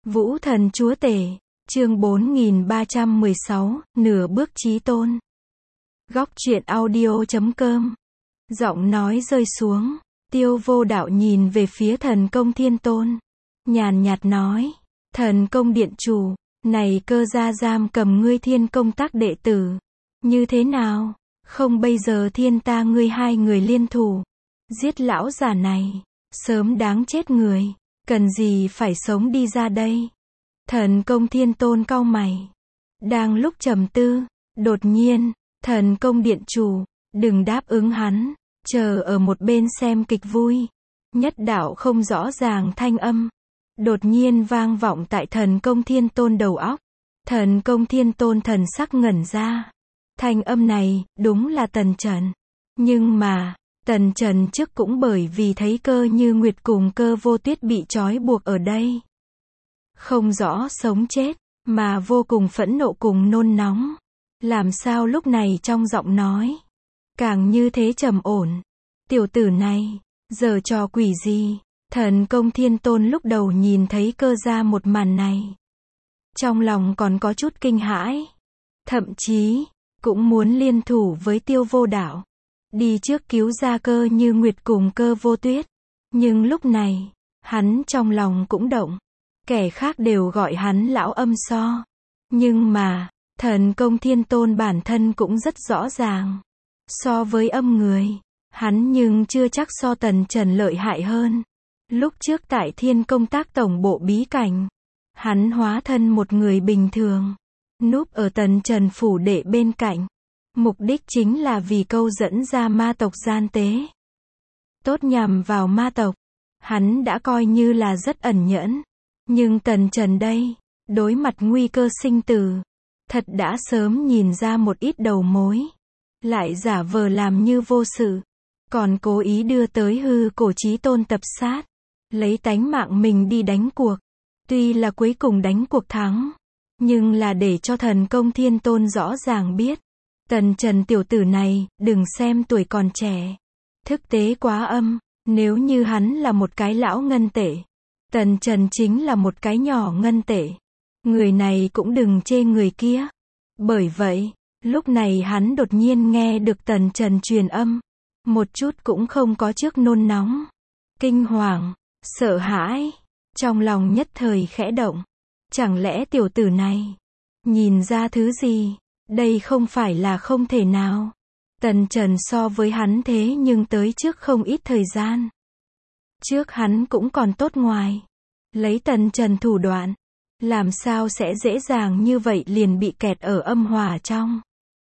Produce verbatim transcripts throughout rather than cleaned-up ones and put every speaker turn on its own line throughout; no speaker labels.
Vũ thần chúa tể, chương bốn nghìn ba trăm mười sáu, nửa bước chí tôn. Góc truyện audio chấm com. Giọng nói rơi xuống, Tiêu Vô Đạo nhìn về phía thần công thiên tôn. Nhàn nhạt nói, thần công điện chủ, này cơ gia giam cầm ngươi thiên công tác đệ tử. Như thế nào? Không bây giờ thiên ta ngươi hai người liên thủ. Giết lão già này, sớm đáng chết người. Cần gì phải sống đi ra đây? Thần công thiên tôn cau mày. Đang lúc trầm tư, đột nhiên, thần công điện chủ, đừng đáp ứng hắn, chờ ở một bên xem kịch vui. Nhất đạo không rõ ràng thanh âm, đột nhiên vang vọng tại thần công thiên tôn đầu óc. Thần công thiên tôn thần sắc ngẩn ra. Thanh âm này, đúng là Tần Trần. Nhưng mà, Tần Trần trước cũng bởi vì thấy Cơ Như Nguyệt cùng Cơ Vô Tuyết bị trói buộc ở đây. Không rõ sống chết, mà vô cùng phẫn nộ cùng nôn nóng. Làm sao lúc này trong giọng nói, càng như thế trầm ổn. Tiểu tử này, giờ trò quỷ gì? Thần công thiên tôn lúc đầu nhìn thấy Cơ gia một màn này. Trong lòng còn có chút kinh hãi. Thậm chí, cũng muốn liên thủ với Tiêu Vô Đạo. Đi trước cứu ra Cơ Như Nguyệt cùng Cơ Vô Tuyết. Nhưng lúc này, hắn trong lòng cũng động. Kẻ khác đều gọi hắn lão âm so. Nhưng mà, thần công thiên tôn bản thân cũng rất rõ ràng. So với âm người, hắn nhưng chưa chắc so Tần Trần lợi hại hơn. Lúc trước tại Thiên Công Tác tổng bộ bí cảnh, hắn hóa thân một người bình thường, núp ở Tần Trần phủ đệ bên cạnh. Mục đích chính là vì câu dẫn ra ma tộc gian tế. Tốt nhằm vào ma tộc. Hắn đã coi như là rất ẩn nhẫn. Nhưng Tần Trần đây, đối mặt nguy cơ sinh tử, thật đã sớm nhìn ra một ít đầu mối. Lại giả vờ làm như vô sự. Còn cố ý đưa tới hư cổ chí tôn tập sát. Lấy tánh mạng mình đi đánh cuộc. Tuy là cuối cùng đánh cuộc thắng. Nhưng là để cho thần công thiên tôn rõ ràng biết. Tần Trần tiểu tử này, đừng xem tuổi còn trẻ. Thực tế quá âm, nếu như hắn là một cái lão ngân tệ. Tần Trần chính là một cái nhỏ ngân tệ. Người này cũng đừng chê người kia. Bởi vậy, lúc này hắn đột nhiên nghe được Tần Trần truyền âm. Một chút cũng không có trước nôn nóng. Kinh hoàng, sợ hãi. Trong lòng nhất thời khẽ động. Chẳng lẽ tiểu tử này nhìn ra thứ gì? Đây không phải là không thể nào. Tần Trần so với hắn thế nhưng tới trước không ít thời gian. Trước hắn cũng còn tốt ngoài. Lấy Tần Trần thủ đoạn, làm sao sẽ dễ dàng như vậy liền bị kẹt ở âm hỏa trong.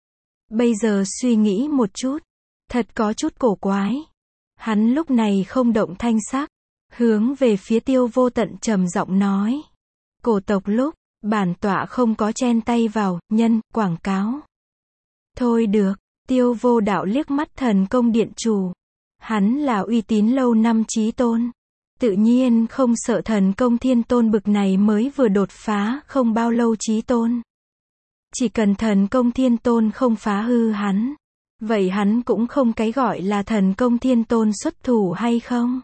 Bây giờ suy nghĩ một chút, thật có chút cổ quái. Hắn lúc này không động thanh sắc, hướng về phía Tiêu Vô Tận trầm giọng nói. Cổ tộc lúc, bản tọa không có chen tay vào, nhân, quảng cáo. Thôi được, Tiêu Vô Đạo liếc mắt thần công điện chủ. Hắn là uy tín lâu năm chí tôn. Tự nhiên không sợ thần công thiên tôn bực này mới vừa đột phá không bao lâu chí tôn. Chỉ cần thần công thiên tôn không phá hư hắn. Vậy hắn cũng không cái gọi là thần công thiên tôn xuất thủ hay không.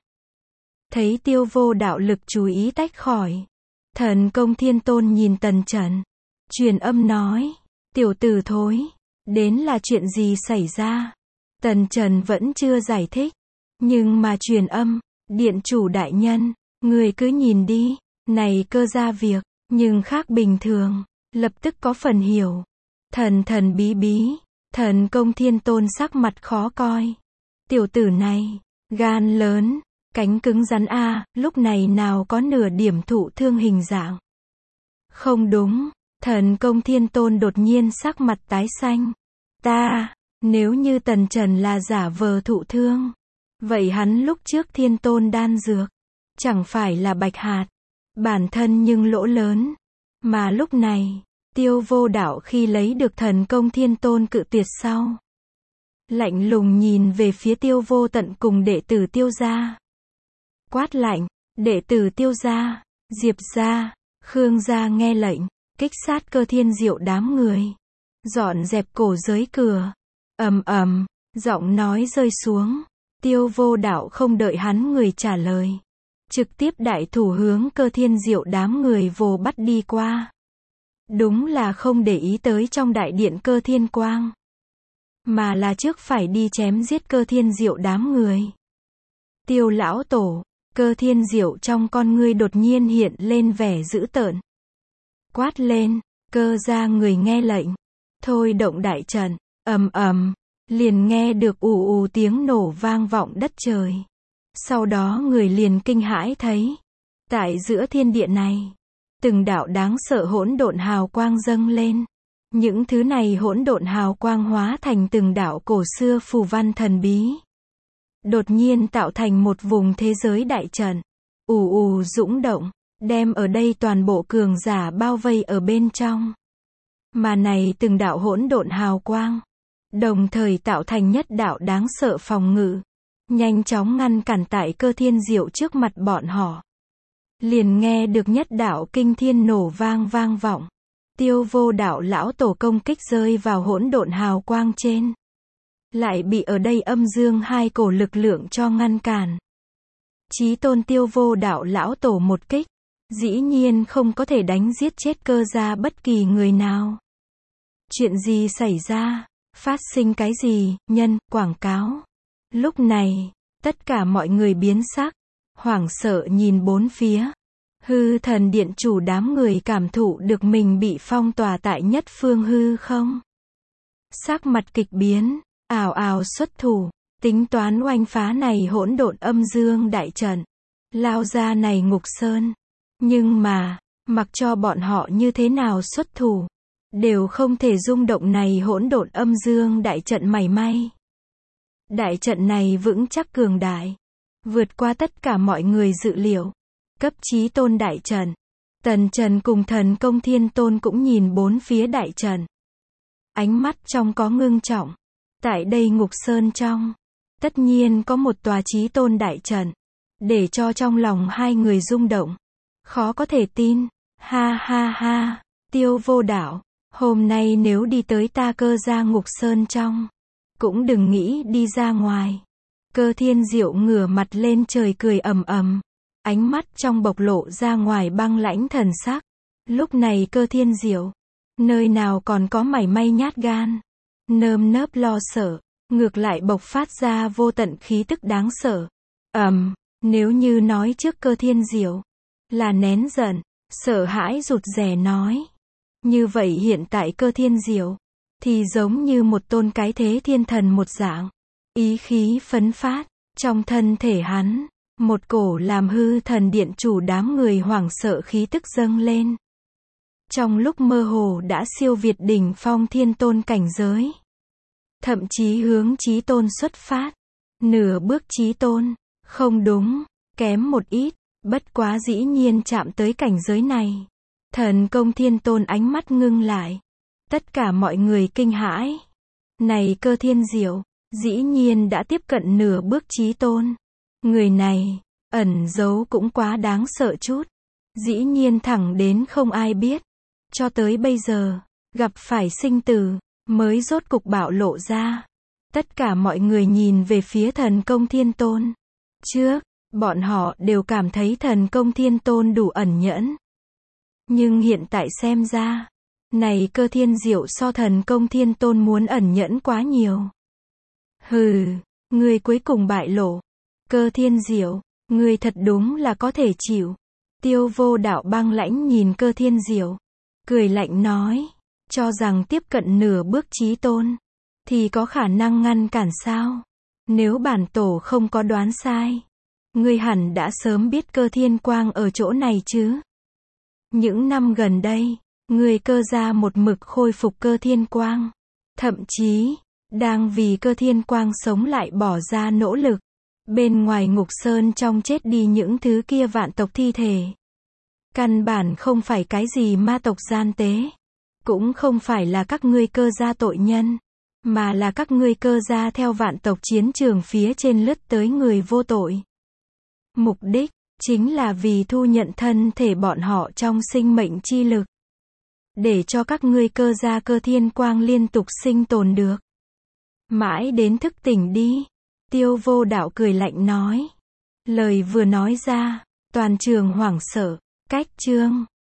Thấy Tiêu Vô Đạo lực chú ý tách khỏi. Thần công thiên tôn nhìn Tần Trần. Truyền âm nói. Tiểu tử thối. Đến là chuyện gì xảy ra? Tần Trần vẫn chưa giải thích. Nhưng mà truyền âm. Điện chủ đại nhân. Người cứ nhìn đi. Này cơ ra việc. Nhưng khác bình thường. Lập tức có phần hiểu. Thần thần bí bí. Thần công thiên tôn sắc mặt khó coi. Tiểu tử này. Gan lớn. Cánh cứng rắn a, lúc này nào có nửa điểm thụ thương hình dạng. Không đúng, thần công thiên tôn đột nhiên sắc mặt tái xanh. Ta, nếu như Tần Trần là giả vờ thụ thương, vậy hắn lúc trước thiên tôn đan dược, chẳng phải là bạch hạt, bản thân nhưng lỗ lớn. Mà lúc này, Tiêu Vô Đạo khi lấy được thần công thiên tôn cự tuyệt sau. Lạnh lùng nhìn về phía Tiêu Vô Tận cùng đệ tử Tiêu gia. Quát lạnh, đệ tử Tiêu gia, Diệp gia, Khương gia nghe lệnh, kích sát Cơ Thiên Diệu đám người. Dọn dẹp cổ giới cửa. Ầm ầm, giọng nói rơi xuống. Tiêu Vô Đạo không đợi hắn người trả lời. trực tiếp đại thủ hướng Cơ Thiên Diệu đám người vồ bắt đi qua. Đúng là không để ý tới trong đại điện Cơ Thiên Quang, mà là trước phải đi chém giết Cơ Thiên Diệu đám người. Tiêu lão tổ, Cơ Thiên Diệu trong con ngươi đột nhiên hiện lên vẻ dữ tợn. Quát lên, Cơ gia người nghe lệnh, thôi động đại trận, ầm ầm, liền nghe được ù ù tiếng nổ vang vọng đất trời. Sau đó người liền kinh hãi thấy, tại giữa thiên địa này, từng đạo đáng sợ hỗn độn hào quang dâng lên. Những thứ này hỗn độn hào quang hóa thành từng đạo cổ xưa phù văn thần bí. Đột nhiên tạo thành một vùng thế giới đại trận, ù ù dũng động, đem ở đây toàn bộ cường giả bao vây ở bên trong. Mà này từng đạo hỗn độn hào quang, đồng thời tạo thành nhất đạo đáng sợ phòng ngự, nhanh chóng ngăn cản tại Cơ Thiên Diệu trước mặt bọn họ. Liền nghe được nhất đạo kinh thiên nổ vang vang vọng. Tiêu Vô Đạo lão tổ công kích rơi vào hỗn độn hào quang trên, lại bị ở đây âm dương hai cổ lực lượng cho ngăn cản. Chí tôn Tiêu Vô Đạo lão tổ một kích, dĩ nhiên không có thể đánh giết chết Cơ gia bất kỳ người nào. Chuyện gì xảy ra? Phát sinh cái gì? Nhân, quảng cáo. Lúc này, tất cả mọi người biến sắc, hoảng sợ nhìn bốn phía. Hư thần điện chủ đám người cảm thụ được mình bị phong tỏa tại nhất phương hư không. Sắc mặt kịch biến, ào ào xuất thủ, tính toán oanh phá này hỗn độn âm dương đại trận, lao ra này ngục sơn. Nhưng mà, mặc cho bọn họ như thế nào xuất thủ, đều không thể rung động này hỗn độn âm dương đại trận mảy may. Đại trận này vững chắc cường đại, vượt qua tất cả mọi người dự liệu. Cấp chí tôn đại trận. Tần Trần cùng thần công thiên tôn cũng nhìn bốn phía đại trận. Ánh mắt trong có ngưng trọng. Tại đây ngục sơn trong, tất nhiên có một tòa chí tôn đại trận, để cho trong lòng hai người rung động. Khó có thể tin. Ha ha ha, Tiêu Vô Đạo, hôm nay nếu đi tới ta Cơ gia ngục sơn trong, cũng đừng nghĩ đi ra ngoài. Cơ Thiên Diệu ngửa mặt lên trời cười ầm ầm. Ánh mắt trong bộc lộ ra ngoài băng lãnh thần sắc. Lúc này Cơ Thiên Diệu, nơi nào còn có mảy may nhát gan, nơm nớp lo sợ, ngược lại bộc phát ra vô tận khí tức đáng sợ. Ầm, um, nếu như nói trước Cơ Thiên Diệu là nén giận, sợ hãi rụt rè nói, như vậy hiện tại Cơ Thiên Diệu thì giống như một tôn cái thế thiên thần một dạng, ý khí phấn phát, trong thân thể hắn, một cổ làm hư thần điện chủ đám người hoảng sợ khí tức dâng lên. Trong lúc mơ hồ đã siêu việt đỉnh phong thiên tôn cảnh giới. Thậm chí hướng chí tôn xuất phát. Nửa bước chí tôn. Không đúng, kém một ít, bất quá dĩ nhiên chạm tới cảnh giới này. Thần công thiên tôn ánh mắt ngưng lại. Tất cả mọi người kinh hãi. Này Cơ Thiên Diệu, dĩ nhiên đã tiếp cận nửa bước chí tôn. Người này, ẩn giấu cũng quá đáng sợ chút. Dĩ nhiên thẳng đến không ai biết. Cho tới bây giờ, gặp phải sinh tử, mới rốt cục bạo lộ ra. Tất cả mọi người nhìn về phía thần công thiên tôn. Trước, bọn họ đều cảm thấy thần công thiên tôn đủ ẩn nhẫn. Nhưng hiện tại xem ra, này Cơ Thiên Diệu so thần công thiên tôn muốn ẩn nhẫn quá nhiều. Hừ, người cuối cùng bại lộ. Cơ Thiên Diệu, người thật đúng là có thể chịu. Tiêu Vô Đạo băng lãnh nhìn Cơ Thiên Diệu, cười lạnh nói, cho rằng tiếp cận nửa bước chí tôn, thì có khả năng ngăn cản sao? Nếu bản tổ không có đoán sai, ngươi hẳn đã sớm biết Cơ Thiên Quang ở chỗ này chứ? Những năm gần đây, ngươi Cơ gia một mực khôi phục Cơ Thiên Quang, thậm chí đang vì Cơ Thiên Quang sống lại bỏ ra nỗ lực. Bên ngoài ngục sơn trong chết đi những thứ kia vạn tộc thi thể. Căn bản không phải cái gì ma tộc gian tế. Cũng không phải là các ngươi Cơ gia tội nhân. Mà là các ngươi Cơ gia theo vạn tộc chiến trường phía trên lướt tới người vô tội. Mục đích, chính là vì thu nhận thân thể bọn họ trong sinh mệnh chi lực. Để cho các ngươi Cơ gia Cơ Thiên Quang liên tục sinh tồn được. Mãi đến thức tỉnh đi. Tiêu Vô Đạo cười lạnh nói. Lời vừa nói ra, Toàn trường hoảng sợ. Cách chương